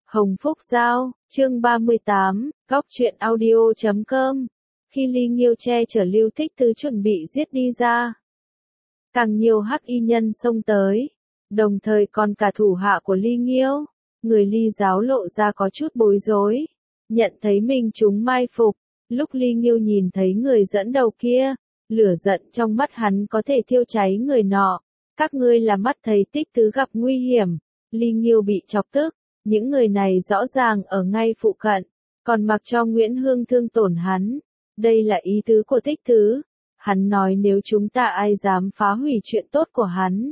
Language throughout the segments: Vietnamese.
Hồng Phúc Giao, chương 38, Góc truyện audio.com. Khi Ly Nghiêu che chở Lưu Thích Tứ chuẩn bị giết đi ra, càng nhiều hắc y nhân xông tới, đồng thời còn cả thủ hạ của Ly Nghiêu. Người Ly giáo lộ ra có chút bối rối, nhận thấy mình chúng mai phục. Lúc Ly Nghiêu nhìn thấy người dẫn đầu kia, lửa giận trong mắt hắn có thể thiêu cháy người nọ. Các ngươi là mắt thấy Tích Tứ gặp nguy hiểm. Ly Nghiêu bị chọc tức, những người này rõ ràng ở ngay phụ cận, còn mặc cho Nguyễn Hương thương tổn hắn. Đây là ý tứ của Tích Tứ. Hắn nói nếu chúng ta ai dám phá hủy chuyện tốt của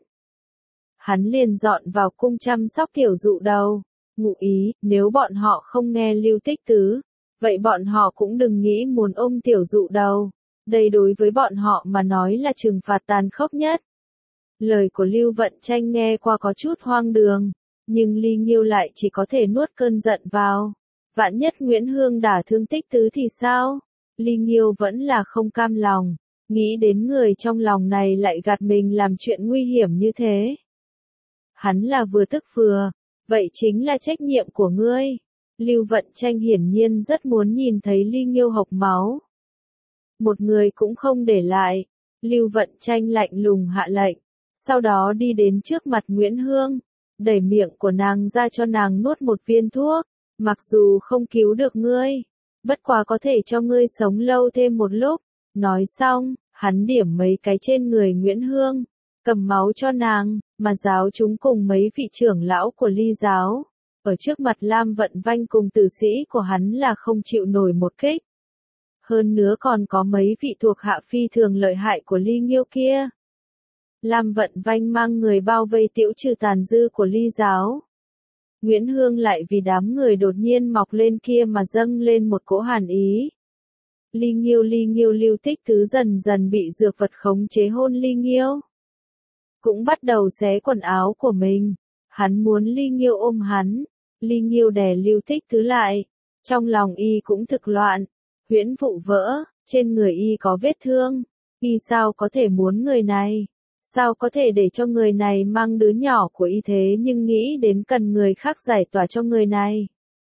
hắn liền dọn vào cung chăm sóc tiểu dụ đầu. Ngụ ý, nếu bọn họ không nghe Lưu Tích Tứ, vậy bọn họ cũng đừng nghĩ muốn ôm tiểu dụ đầu. Đây đối với bọn họ mà nói là trừng phạt tàn khốc nhất. Lời của Lưu Vận Tranh nghe qua có chút hoang đường, nhưng Ly Nghiêu lại chỉ có thể nuốt cơn giận vào. Vạn nhất Nguyễn Hương đả thương Tích Tứ thì sao? Ly Nghiêu vẫn là không cam lòng, nghĩ đến người trong lòng này lại gạt mình làm chuyện nguy hiểm như thế. Hắn là vừa tức vừa, vậy chính là trách nhiệm của ngươi. Lưu Vận Tranh hiển nhiên rất muốn nhìn thấy Ly Nghiêu hộc máu. Một người cũng không để lại. Lưu Vận Tranh lạnh lùng hạ lệnh, sau đó đi đến trước mặt Nguyễn Hương, đẩy miệng của nàng ra cho nàng nuốt một viên thuốc. Mặc dù không cứu được ngươi, bất quá có thể cho ngươi sống lâu thêm một lúc. Nói xong, hắn điểm mấy cái trên người Nguyễn Hương, cầm máu cho nàng, mà giáo chúng cùng mấy vị trưởng lão của Ly giáo. Ở trước mặt Lam Vận Vanh cùng tử sĩ của hắn là không chịu nổi một kích. Hơn nữa còn có mấy vị thuộc hạ phi thường lợi hại của Ly Nghiêu kia. Lam Vận Vanh mang người bao vây tiễu trừ tàn dư của Ly giáo. Nguyễn Hương lại vì đám người đột nhiên mọc lên kia mà dâng lên một cỗ hàn ý. Ly Nghiêu Lưu Tích Tứ dần dần bị dược vật khống chế hôn Ly Nghiêu. Cũng bắt đầu xé quần áo của mình. Hắn muốn Ly Nghiêu ôm hắn. Ly Nghiêu đè Lưu Tích Tứ lại. Trong lòng y cũng thực loạn. Huyễn vụ vỡ, trên người y có vết thương. Y sao có thể muốn người này? Sao có thể để cho người này mang đứa nhỏ của y thế nhưng nghĩ đến cần người khác giải tỏa cho người này?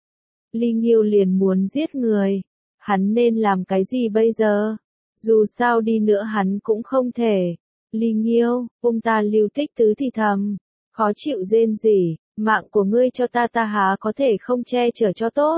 Ly Nghiêu liền muốn giết người. Hắn nên làm cái gì bây giờ? Dù sao đi nữa hắn cũng không thể. Ly Nghiêu, ta Lưu Tích Tứ thì thầm. Khó chịu rên rỉ, mạng của ngươi cho ta há có thể không che chở cho tốt.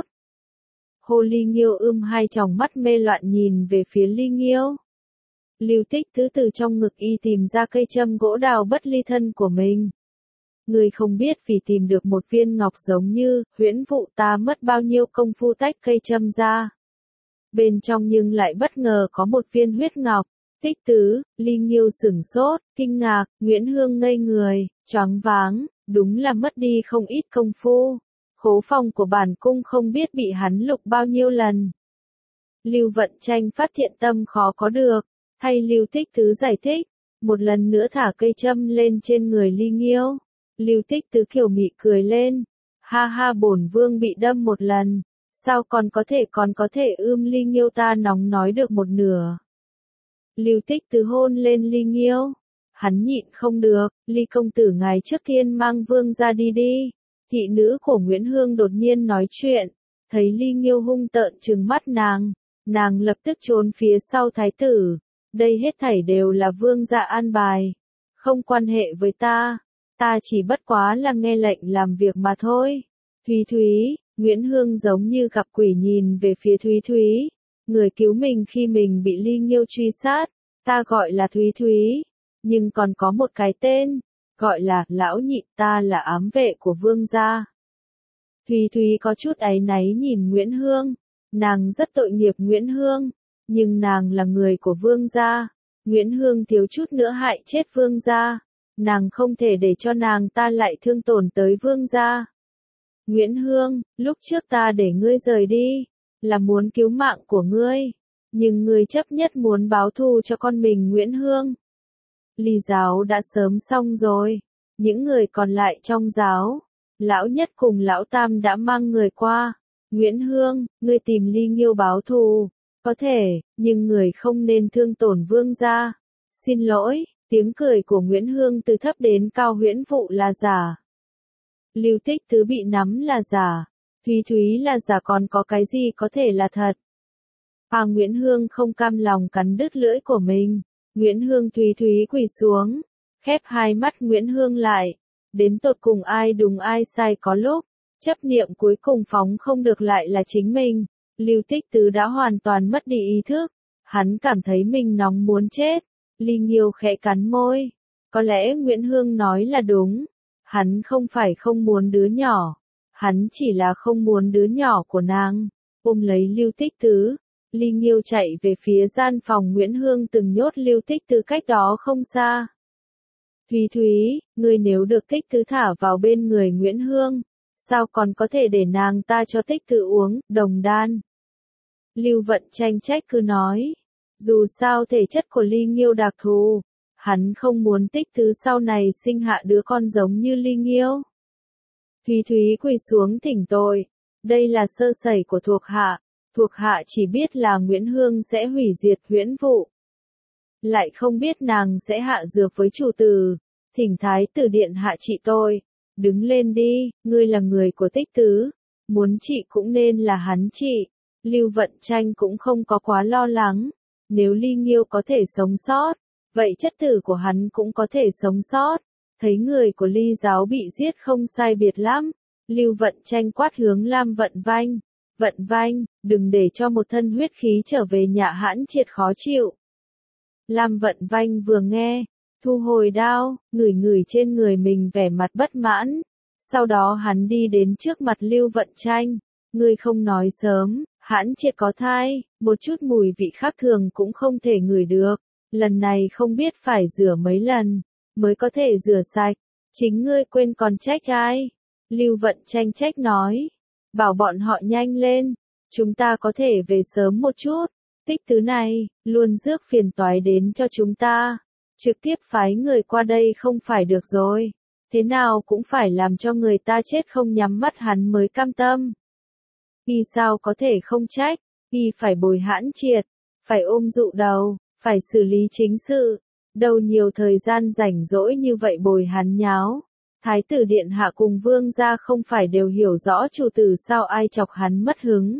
Hồ Ly Nghiêu hai tròng mắt mê loạn nhìn về phía Ly Nghiêu. Lưu Tích Tứ từ trong ngực y tìm ra cây châm gỗ đào bất ly thân của mình. Ngươi không biết vì tìm được một viên ngọc giống như huyễn vụ ta mất bao nhiêu công phu tách cây châm ra. Bên trong nhưng lại bất ngờ có một viên huyết ngọc. Tích Tứ, Ly Nghiêu sửng sốt, kinh ngạc, Nguyễn Hương ngây người, choáng váng, đúng là mất đi không ít công phu. Khố phòng của bản cung không biết bị hắn lục bao nhiêu lần. Lưu Vận Tranh phát hiện tâm khó có được, thay Lưu Tích Tứ giải thích, một lần nữa thả cây châm lên trên người Ly Nghiêu. Lưu Tích Tứ kiều mị cười lên, ha ha, bổn vương bị đâm một lần, sao còn có thể Ly Nghiêu ta nóng nói được một nửa. Lưu Tích Tứ hôn lên Ly Nghiêu, hắn nhịn không được, Ly công tử ngài trước tiên mang vương ra đi đi. Thị nữ của Nguyễn Hương đột nhiên nói chuyện, thấy Ly Nghiêu hung tợn trừng mắt nàng lập tức trốn phía sau thái tử. Đây hết thảy đều là vương gia an bài, không quan hệ với ta chỉ bất quá là nghe lệnh làm việc mà thôi. Thúy, Nguyễn Hương giống như gặp quỷ nhìn về phía Thúy, người cứu mình khi mình bị Ly Nghiêu truy sát, ta gọi là Thúy, nhưng còn có một cái tên, gọi là lão nhị, ta là ám vệ của vương gia. Thúy có chút áy náy nhìn Nguyễn Hương, nàng rất tội nghiệp Nguyễn Hương, nhưng nàng là người của vương gia, Nguyễn Hương thiếu chút nữa hại chết vương gia, nàng không thể để cho nàng ta lại thương tổn tới vương gia. Nguyễn Hương, lúc trước ta để ngươi rời đi, là muốn cứu mạng của ngươi, nhưng ngươi chấp nhất muốn báo thù cho con mình Nguyễn Hương. Ly giáo đã sớm xong rồi, những người còn lại trong giáo, lão nhất cùng lão tam đã mang người qua. Nguyễn Hương, ngươi tìm Ly Nghiêu báo thù, có thể, nhưng người không nên thương tổn vương gia. Xin lỗi, tiếng cười của Nguyễn Hương từ thấp đến cao, huyễn vụ là giả. Lưu Tích Tứ bị nắm là giả, Thúy Thúy là giả còn có cái gì có thể là thật. Nguyễn Hương không cam lòng cắn đứt lưỡi của mình. Nguyễn Hương Thúy Thúy quỳ xuống, khép hai mắt Nguyễn Hương lại. Đến tột cùng ai đúng ai sai có lúc, chấp niệm cuối cùng phóng không được lại là chính mình. Lưu Tích Tứ đã hoàn toàn mất đi ý thức. Hắn cảm thấy mình nóng muốn chết. Ly Nghiêu khẽ cắn môi. Có lẽ Nguyễn Hương nói là đúng. Hắn không phải không muốn đứa nhỏ. Hắn chỉ là không muốn đứa nhỏ của nàng. Ôm lấy Lưu Tích Tứ, Ly Nghiêu chạy về phía gian phòng Nguyễn Hương từng nhốt Lưu Tích Tứ cách đó không xa. Thúy Thúy, ngươi nếu được Tích Tứ thả vào bên người Nguyễn Hương, sao còn có thể để nàng ta cho Tích Tứ uống, đồng đan. Lưu Vận Tranh trách cứ nói. Dù sao thể chất của Ly Nghiêu đặc thù, hắn không muốn Tích Tứ sau này sinh hạ đứa con giống như Ly Nghiêu. Thúy Thúy quỳ xuống thỉnh tội. Đây là sơ sẩy của thuộc hạ. Thuộc hạ chỉ biết là Nguyễn Hương sẽ hủy diệt huyễn vụ. Lại không biết nàng sẽ hạ dược với chủ tử. Thỉnh Thái tử điện hạ trị tôi. Đứng lên đi, ngươi là người của Tích Tứ. Muốn trị cũng nên là hắn trị. Lưu Vận Tranh cũng không có quá lo lắng. Nếu Ly Nghiêu có thể sống sót, vậy chất tử của hắn cũng có thể sống sót. Thấy người của Ly giáo bị giết không sai biệt lắm. Lưu Vận Tranh quát hướng Lam Vận Vanh. Vận Vanh, đừng để cho một thân huyết khí trở về nhà hãn triệt khó chịu. Lam Vận Vanh vừa nghe, thu hồi đao, ngửi trên người mình vẻ mặt bất mãn. Sau đó hắn đi đến trước mặt Lưu Vận Tranh. Ngươi không nói sớm, hãn triệt có thai, một chút mùi vị khác thường cũng không thể ngửi được. Lần này không biết phải rửa mấy lần, mới có thể rửa sạch. Chính ngươi quên còn trách ai? Lưu Vận Tranh trách nói. Bảo bọn họ nhanh lên, chúng ta có thể về sớm một chút. Tích Tứ này, luôn rước phiền toái đến cho chúng ta. Trực tiếp phái người qua đây không phải được rồi. Thế nào cũng phải làm cho người ta chết không nhắm mắt hắn mới cam tâm. Y sao có thể không trách, Y phải bồi hãn triệt, phải ôm dụ đầu, phải xử lý chính sự. Đâu nhiều thời gian rảnh rỗi như vậy bồi hắn nháo. Thái tử điện hạ cùng vương gia không phải đều hiểu rõ chủ tử sao ai chọc hắn mất hứng.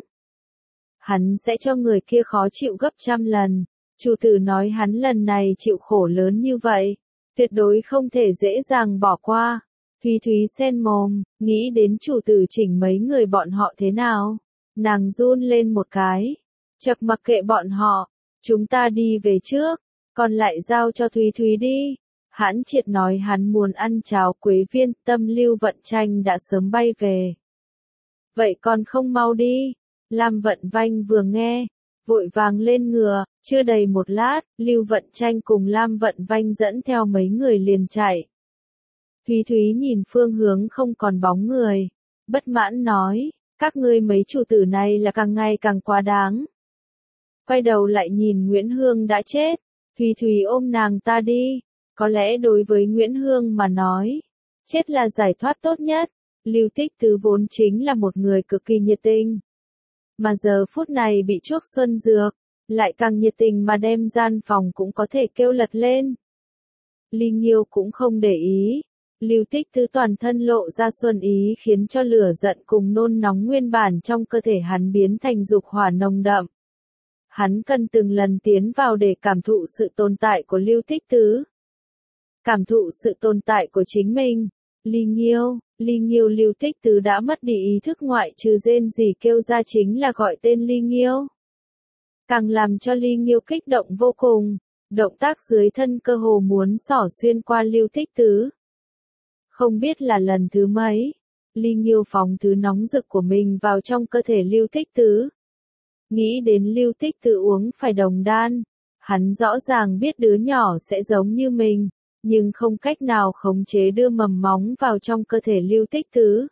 Hắn sẽ cho người kia khó chịu gấp trăm lần. Chủ tử nói hắn lần này chịu khổ lớn như vậy, tuyệt đối không thể dễ dàng bỏ qua. Thúy Thúy sen mồm, nghĩ đến chủ tử chỉnh mấy người bọn họ thế nào. Nàng run lên một cái. Chậc mặc kệ bọn họ, chúng ta đi về trước, còn lại giao cho Thúy Thúy đi. Hãn triệt nói hắn muốn ăn cháo quế viên, tâm Lưu Vận Tranh đã sớm bay về. Vậy còn không mau đi. Lam Vận Vanh vừa nghe, vội vàng lên ngựa, chưa đầy một lát, Lưu Vận Tranh cùng Lam Vận Vanh dẫn theo mấy người liền chạy. Thúy Thúy nhìn phương hướng không còn bóng người, bất mãn nói, các ngươi mấy chủ tử này là càng ngày càng quá đáng. Quay đầu lại nhìn Nguyễn Hương đã chết, Thúy Thúy ôm nàng ta đi. Có lẽ đối với Nguyễn Hương mà nói, chết là giải thoát tốt nhất. Lưu Tích Tứ vốn chính là một người cực kỳ nhiệt tình. Mà giờ phút này bị chuốc xuân dược, lại càng nhiệt tình mà đem gian phòng cũng có thể kêu lật lên. Ly Nghiêu cũng không để ý. Lưu Tích Tứ toàn thân lộ ra xuân ý khiến cho lửa giận cùng nôn nóng nguyên bản trong cơ thể hắn biến thành dục hỏa nồng đậm. Hắn cần từng lần tiến vào để cảm thụ sự tồn tại của Lưu Tích Tứ. Cảm thụ sự tồn tại của chính mình. Ly Nghiêu Lưu Tích Tứ đã mất đi ý thức ngoại trừ rên rỉ kêu ra chính là gọi tên Ly Nghiêu. Càng làm cho Ly Nghiêu kích động vô cùng, động tác dưới thân cơ hồ muốn xỏ xuyên qua Lưu Tích Tứ. Không biết là lần thứ mấy, Ly Nghiêu phóng thứ nóng rực của mình vào trong cơ thể Lưu Tích Tứ. Nghĩ đến Lưu Tích Tứ uống phải đồng đan, hắn rõ ràng biết đứa nhỏ sẽ giống như mình, nhưng không cách nào khống chế đưa mầm móng vào trong cơ thể Lưu Tích Tứ.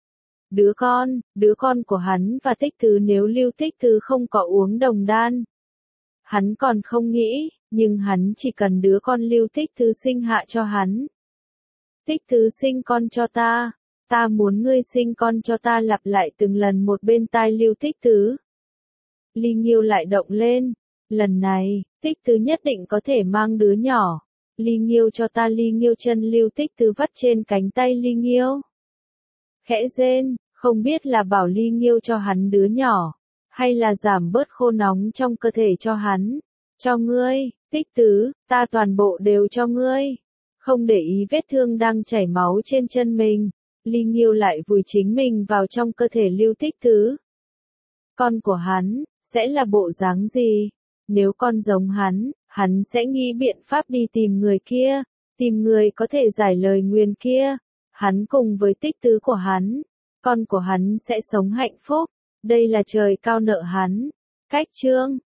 Đứa con của hắn và Tích Tứ nếu Lưu Tích Tứ không có uống đồng đan. Hắn còn không nghĩ, nhưng hắn chỉ cần đứa con Lưu Tích Tứ sinh hạ cho hắn. Tích Tứ sinh con cho ta, ta muốn ngươi sinh con cho ta lặp lại từng lần một bên tai Lưu Tích Tứ. Ly Nghiêu lại động lên, lần này, Tích Tứ nhất định có thể mang đứa nhỏ. Ly Nghiêu cho ta. Ly Nghiêu chân Lưu Tích Tứ vắt trên cánh tay Ly Nghiêu. Khẽ rên, Không biết là bảo Ly Nghiêu cho hắn đứa nhỏ, hay là giảm bớt khô nóng trong cơ thể cho hắn. Cho ngươi, Tích Tứ, ta toàn bộ đều cho ngươi. Không để ý vết thương đang chảy máu trên chân mình, Ly Nghiêu lại vùi chính mình vào trong cơ thể Lưu Tích Tứ. Con của hắn, sẽ là bộ dáng gì? Nếu con giống hắn sẽ nghĩ biện pháp đi tìm người kia, tìm người có thể giải lời nguyền kia. Hắn cùng với Tích Tứ của hắn, con của hắn sẽ sống hạnh phúc. Đây là trời cao nợ hắn. Cách chương